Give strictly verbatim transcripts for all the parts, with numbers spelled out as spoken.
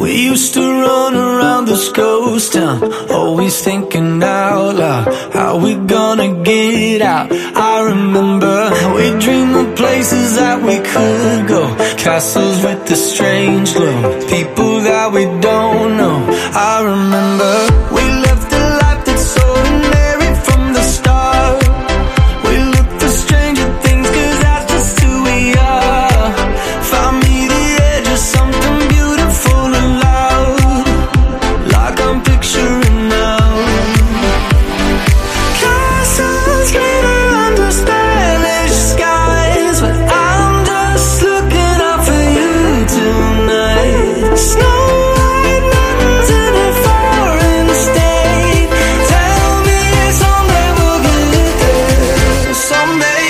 We used to run around this ghost town, always thinking out loud, how we gonna get out. I remember we dreamed of places that we could go, castles with the strange glow, people that we don't know. I remember we lived a life that's so ordinary from the start. We looked for stranger things, cause that's just who we are. Found me the edge of something beautiful and loud, like I'm picturing now. Castles glitter under Spanish skies, but I'm just looking out for you tonight. Snow white mountains in a foreign state. Tell me someday we'll get there. Someday.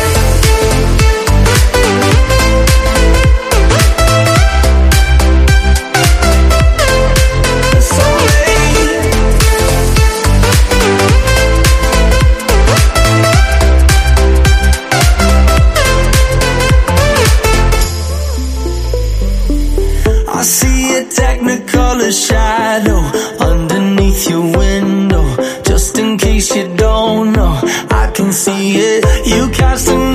I see a technicolor shadow underneath your window. Just in case you don't know, I can see it. You cast a